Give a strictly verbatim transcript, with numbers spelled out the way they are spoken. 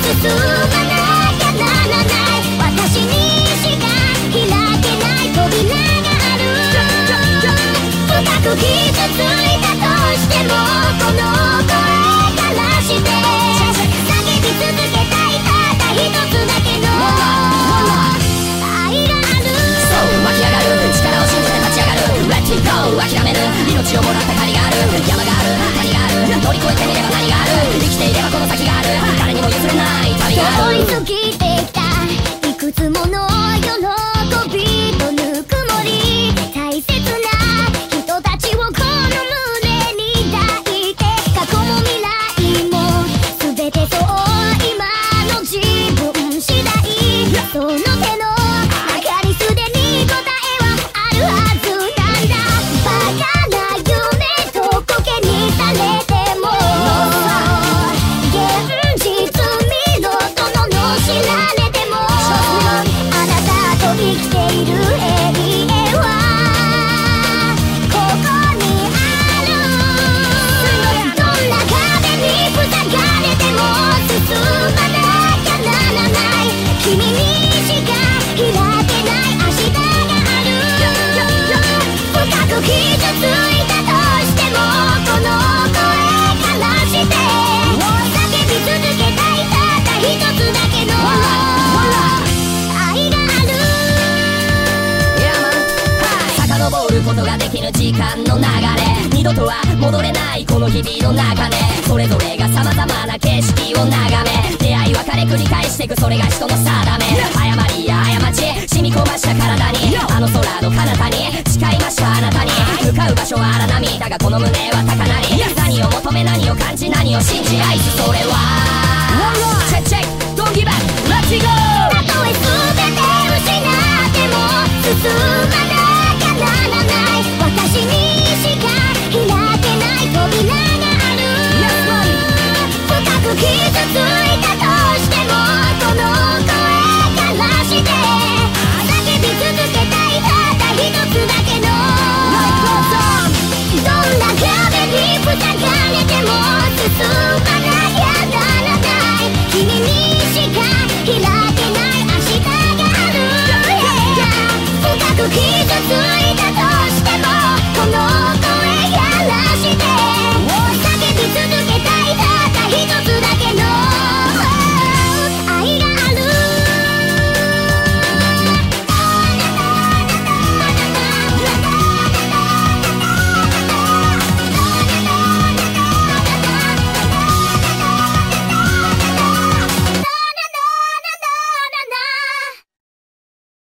進まなきゃならない。私にしか開けない扉がある。深く傷ついたとしてもこの声からして叫び続けたい、たった一つだけの愛がある。 そう湧き上がる力を信じて立ち上がる Let it go 諦める命をもらった借りがある。山がある谷がある乗り越えてみれば何がある。生きていればこの先がある。誰にも譲れない旅がある。 通り過ぎてきたいくつもの喜びとぬくもり、大切な人たちをこの胸に抱いて、過去も未来も全てそう今の自分次第。その手の中にすでに答えはあるはずなんだ。バカな夢と苔にされても現実見ろと罵られても、あなたと生きている永遠はここにある。どんな壁に塞がれても進まなきゃならない。君にしか開けない明日がある。深く傷ついたとしてもこの声からして叫び続けたい、たった一つだけの愛がある。 遡ることができぬ時間の流れ、二度とは戻れないこの日々の中で、それぞれが様々な景色を眺め、出会い別れ繰り返していく、それが人の定め。誤りや過ち染み込ました体に、あの空の彼方に誓いましたあなたに。向かう場所は荒波だがこの胸は高鳴り。何を求め何を感じ何を信じ愛す、それは